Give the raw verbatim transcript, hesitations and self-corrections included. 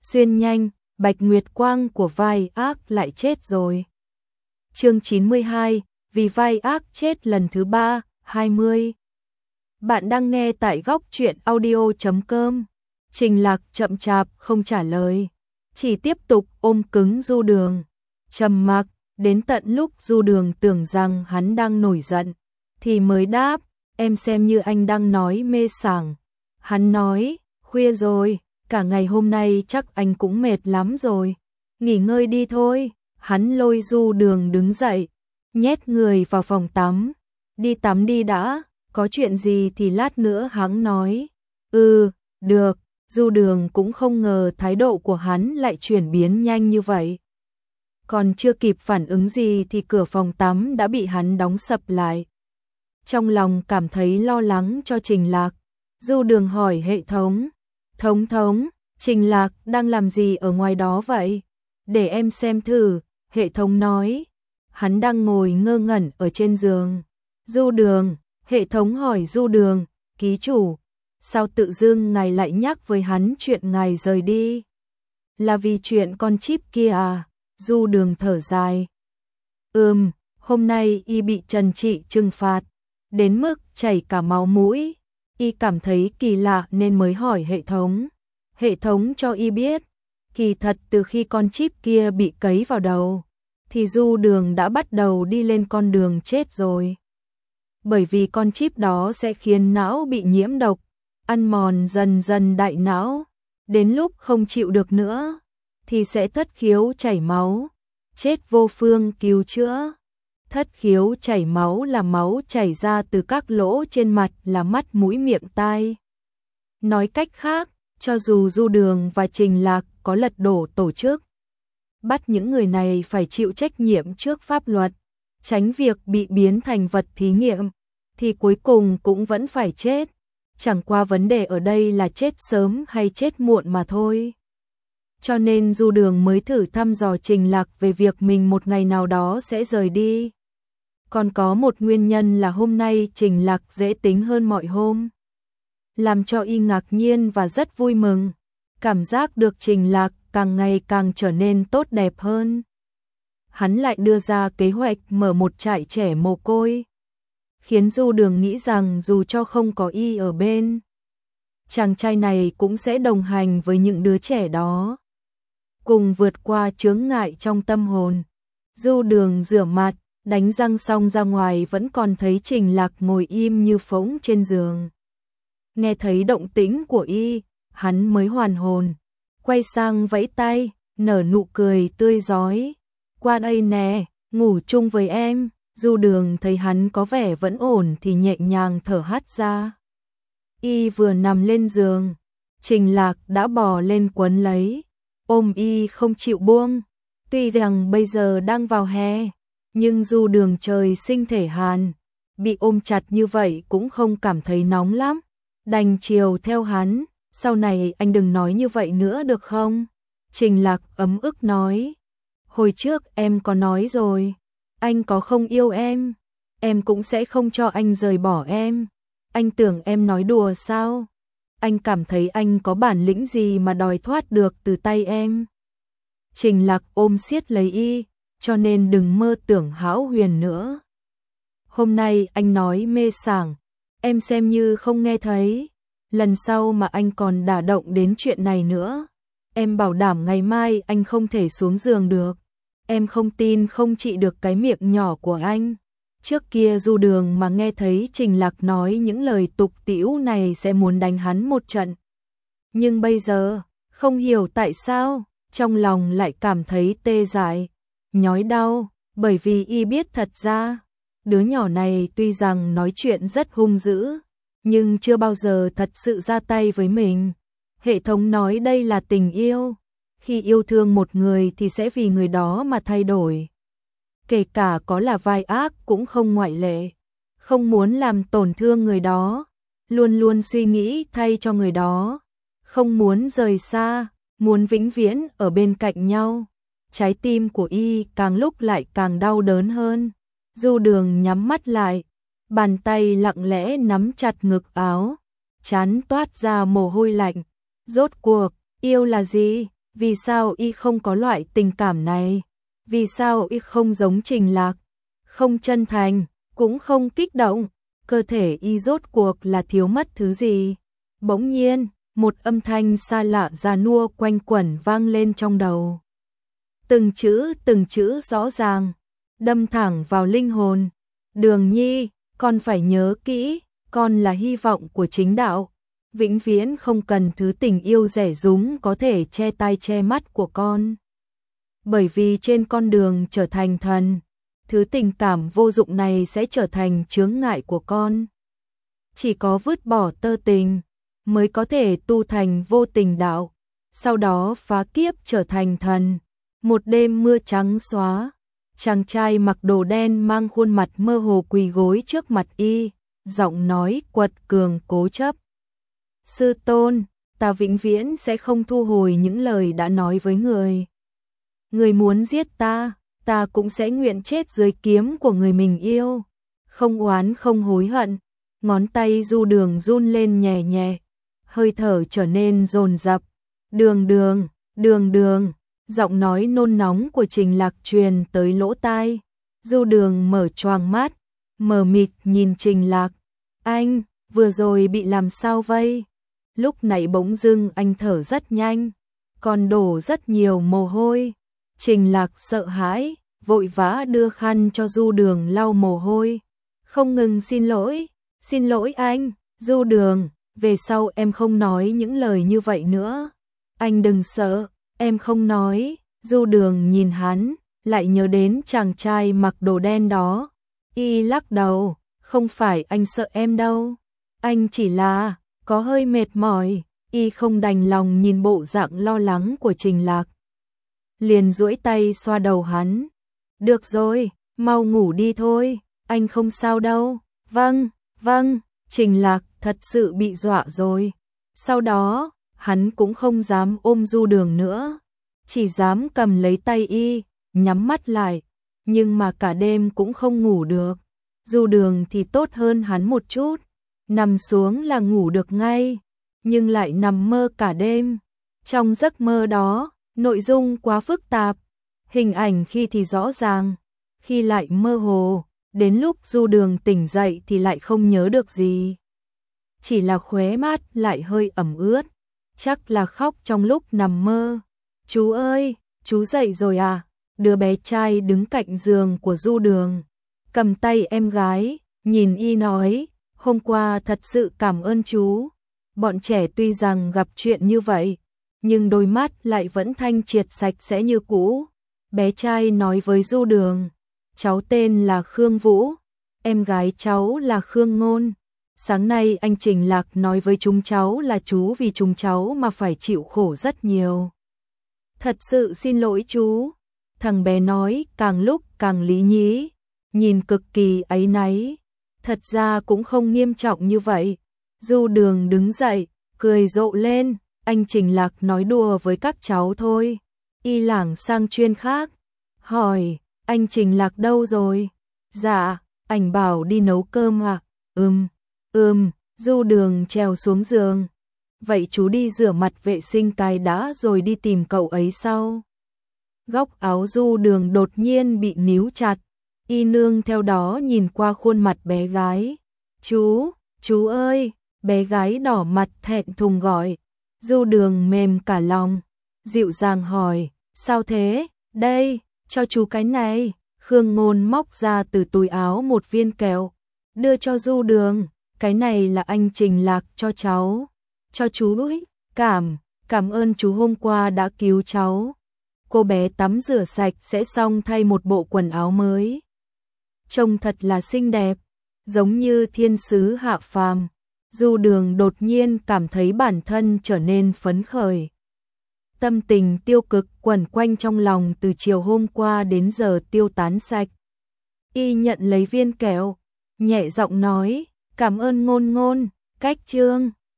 xuyên nhanh, Bạch Nguyệt Quang của vai ác lại chết rồi. Chương chín mươi hai, vì vai ác chết lần thứ ba, hai mươi. Bạn đang nghe tại góc truyện audio chấm com. Trình Lạc chậm chạp không trả lời, chỉ tiếp tục ôm cứng Du Đường. Trầm mặc, đến tận lúc Du Đường tưởng rằng hắn đang nổi giận, thì mới đáp, em xem như anh đang nói mê sảng. Hắn nói, khuya rồi, cả ngày hôm nay chắc anh cũng mệt lắm rồi. Nghỉ ngơi đi thôi. Hắn lôi Du Đường đứng dậy, nhét người vào phòng tắm. Đi tắm đi đã, có chuyện gì thì lát nữa hắn nói. Ừ, được. Du Đường cũng không ngờ thái độ của hắn lại chuyển biến nhanh như vậy. Còn chưa kịp phản ứng gì thì cửa phòng tắm đã bị hắn đóng sập lại. Trong lòng cảm thấy lo lắng cho Trình Lạc, Du Đường hỏi hệ thống. Thống thống, Trình Lạc đang làm gì ở ngoài đó vậy? Để em xem thử, hệ thống nói. Hắn đang ngồi ngơ ngẩn ở trên giường. Du Đường, hệ thống hỏi Du Đường, ký chủ, sao tự dưng ngài lại nhắc với hắn chuyện ngài rời đi? Là vì chuyện con chip kia à? Du Đường thở dài. Ừm, hôm nay y bị trần trị trừng phạt, đến mức chảy cả máu mũi. Y cảm thấy kỳ lạ nên mới hỏi hệ thống. Hệ thống cho y biết, kỳ thật từ khi con chip kia bị cấy vào đầu, thì Du Đường đã bắt đầu đi lên con đường chết rồi. Bởi vì con chip đó sẽ khiến não bị nhiễm độc, ăn mòn dần dần đại não, đến lúc không chịu được nữa, thì sẽ thất khiếu chảy máu, chết vô phương cứu chữa. Thất khiếu chảy máu là máu chảy ra từ các lỗ trên mặt là mắt mũi miệng tai. Nói cách khác, cho dù Du Đường và Trình Lạc có lật đổ tổ chức, bắt những người này phải chịu trách nhiệm trước pháp luật, tránh việc bị biến thành vật thí nghiệm, thì cuối cùng cũng vẫn phải chết. Chẳng qua vấn đề ở đây là chết sớm hay chết muộn mà thôi. Cho nên Du Đường mới thử thăm dò Trình Lạc về việc mình một ngày nào đó sẽ rời đi. Còn có một nguyên nhân là hôm nay Trình Lạc dễ tính hơn mọi hôm, làm cho y ngạc nhiên và rất vui mừng. Cảm giác được Trình Lạc càng ngày càng trở nên tốt đẹp hơn. Hắn lại đưa ra kế hoạch mở một trại trẻ mồ côi, khiến Du Đường nghĩ rằng dù cho không có y ở bên, chàng trai này cũng sẽ đồng hành với những đứa trẻ đó, cùng vượt qua chướng ngại trong tâm hồn. Du Đường rửa mặt, đánh răng xong ra ngoài vẫn còn thấy Trình Lạc ngồi im như phỗng trên giường. Nghe thấy động tĩnh của y, hắn mới hoàn hồn, quay sang vẫy tay, nở nụ cười tươi rói. Qua đây nè, ngủ chung với em. Du Đường thấy hắn có vẻ vẫn ổn thì nhẹ nhàng thở hắt ra. Y vừa nằm lên giường, Trình Lạc đã bò lên quấn lấy, ôm y không chịu buông. Tuy rằng bây giờ đang vào hè, nhưng Du Đường trời sinh thể hàn, bị ôm chặt như vậy cũng không cảm thấy nóng lắm. Đành chiều theo hắn, sau này anh đừng nói như vậy nữa được không? Trình Lạc ấm ức nói, hồi trước em có nói rồi, anh có không yêu em, em cũng sẽ không cho anh rời bỏ em. Anh tưởng em nói đùa sao? Anh cảm thấy anh có bản lĩnh gì mà đòi thoát được từ tay em? Trình Lạc ôm siết lấy y, cho nên đừng mơ tưởng hão huyền nữa. Hôm nay anh nói mê sảng, em xem như không nghe thấy. Lần sau mà anh còn đả động đến chuyện này nữa, em bảo đảm ngày mai anh không thể xuống giường được. Em không tin không trị được cái miệng nhỏ của anh. Trước kia Du Đường mà nghe thấy Trình Lạc nói những lời tục tĩu này sẽ muốn đánh hắn một trận. Nhưng bây giờ, không hiểu tại sao, trong lòng lại cảm thấy tê dại, nhói đau, bởi vì y biết thật ra, đứa nhỏ này tuy rằng nói chuyện rất hung dữ, nhưng chưa bao giờ thật sự ra tay với mình. Hệ thống nói đây là tình yêu. Khi yêu thương một người thì sẽ vì người đó mà thay đổi. Kể cả có là vai ác cũng không ngoại lệ. Không muốn làm tổn thương người đó, luôn luôn suy nghĩ thay cho người đó. Không muốn rời xa, muốn vĩnh viễn ở bên cạnh nhau. Trái tim của y càng lúc lại càng đau đớn hơn. Du Đường nhắm mắt lại, bàn tay lặng lẽ nắm chặt ngực áo, trán toát ra mồ hôi lạnh. Rốt cuộc, yêu là gì? Vì sao y không có loại tình cảm này? Vì sao y không giống Trình Lạc? Không chân thành, cũng không kích động, cơ thể y rốt cuộc là thiếu mất thứ gì? Bỗng nhiên, một âm thanh xa lạ già nua quanh quẩn vang lên trong đầu. Từng chữ từng chữ rõ ràng, đâm thẳng vào linh hồn. Đường Nhi, con phải nhớ kỹ, con là hy vọng của chính đạo. Vĩnh viễn không cần thứ tình yêu rẻ rúng có thể che tai che mắt của con. Bởi vì trên con đường trở thành thần, thứ tình cảm vô dụng này sẽ trở thành chướng ngại của con. Chỉ có vứt bỏ tơ tình, mới có thể tu thành vô tình đạo, sau đó phá kiếp trở thành thần. Một đêm mưa trắng xóa, chàng trai mặc đồ đen mang khuôn mặt mơ hồ quỳ gối trước mặt y, giọng nói quật cường cố chấp. Sư tôn, ta vĩnh viễn sẽ không thu hồi những lời đã nói với người. Người muốn giết ta, ta cũng sẽ nguyện chết dưới kiếm của người mình yêu. Không oán không hối hận, ngón tay Du Đường run lên nhẹ nhẹ, hơi thở trở nên dồn dập. Đường đường, đường đường, giọng nói nôn nóng của Trình Lạc truyền tới lỗ tai. Du Đường mở choàng mắt, mờ mịt nhìn Trình Lạc. Anh, vừa rồi bị làm sao vây? Lúc nãy bỗng dưng anh thở rất nhanh, còn đổ rất nhiều mồ hôi. Trình Lạc sợ hãi, vội vã đưa khăn cho Du Đường lau mồ hôi. Không ngừng xin lỗi, xin lỗi anh, Du Đường, về sau em không nói những lời như vậy nữa. Anh đừng sợ, em không nói. Du Đường nhìn hắn, lại nhớ đến chàng trai mặc đồ đen đó. Y lắc đầu, không phải anh sợ em đâu. Anh chỉ là có hơi mệt mỏi. Y không đành lòng nhìn bộ dạng lo lắng của Trình Lạc, liền duỗi tay xoa đầu hắn. Được rồi, mau ngủ đi thôi, anh không sao đâu. Vâng, vâng. Trình Lạc thật sự bị dọa rồi. Sau đó, hắn cũng không dám ôm Du Đường nữa, chỉ dám cầm lấy tay y, nhắm mắt lại, nhưng mà cả đêm cũng không ngủ được. Du Đường thì tốt hơn hắn một chút, nằm xuống là ngủ được ngay, nhưng lại nằm mơ cả đêm. Trong giấc mơ đó, nội dung quá phức tạp, hình ảnh khi thì rõ ràng, khi lại mơ hồ, đến lúc Du Đường tỉnh dậy thì lại không nhớ được gì. Chỉ là khóe mắt lại hơi ẩm ướt, chắc là khóc trong lúc nằm mơ. Chú ơi, chú dậy rồi à? Đứa bé trai đứng cạnh giường của Du Đường, cầm tay em gái, nhìn y nói, hôm qua thật sự cảm ơn chú. Bọn trẻ tuy rằng gặp chuyện như vậy, nhưng đôi mắt lại vẫn thanh triệt sạch sẽ như cũ. Bé trai nói với Du Đường, cháu tên là Khương Vũ, em gái cháu là Khương Ngôn. Sáng nay anh Trình Lạc nói với chúng cháu là chú vì chúng cháu mà phải chịu khổ rất nhiều. Thật sự xin lỗi chú. Thằng bé nói càng lúc càng lý nhí, nhìn cực kỳ áy náy. Thật ra cũng không nghiêm trọng như vậy. Du Đường đứng dậy, cười rộ lên. Anh Trình Lạc nói đùa với các cháu thôi. Y lảng sang chuyên khác, hỏi, anh Trình Lạc đâu rồi? Dạ, anh bảo đi nấu cơm à? Ừm, ừm. Du Đường trèo xuống giường. Vậy chú đi rửa mặt vệ sinh cái đã rồi đi tìm cậu ấy sau. Góc áo Du Đường đột nhiên bị níu chặt. Y nương theo đó nhìn qua khuôn mặt bé gái. Chú, chú ơi, bé gái đỏ mặt thẹn thùng gọi. Du Đường mềm cả lòng, dịu dàng hỏi, sao thế? Đây, cho chú cái này. Khương Ngôn móc ra từ túi áo một viên kẹo, đưa cho Du Đường. Cái này là anh Trình Lạc cho cháu. Cho chú ấy, cảm, cảm ơn chú hôm qua đã cứu cháu. Cô bé tắm rửa sạch sẽ xong thay một bộ quần áo mới. Trông thật là xinh đẹp, giống như thiên sứ hạ phàm. Du Đường đột nhiên cảm thấy bản thân trở nên phấn khởi. Tâm tình tiêu cực quẩn quanh trong lòng từ chiều hôm qua đến giờ tiêu tán sạch. Y nhận lấy viên kẹo, nhẹ giọng nói, cảm ơn Ngôn Ngôn, cách chương.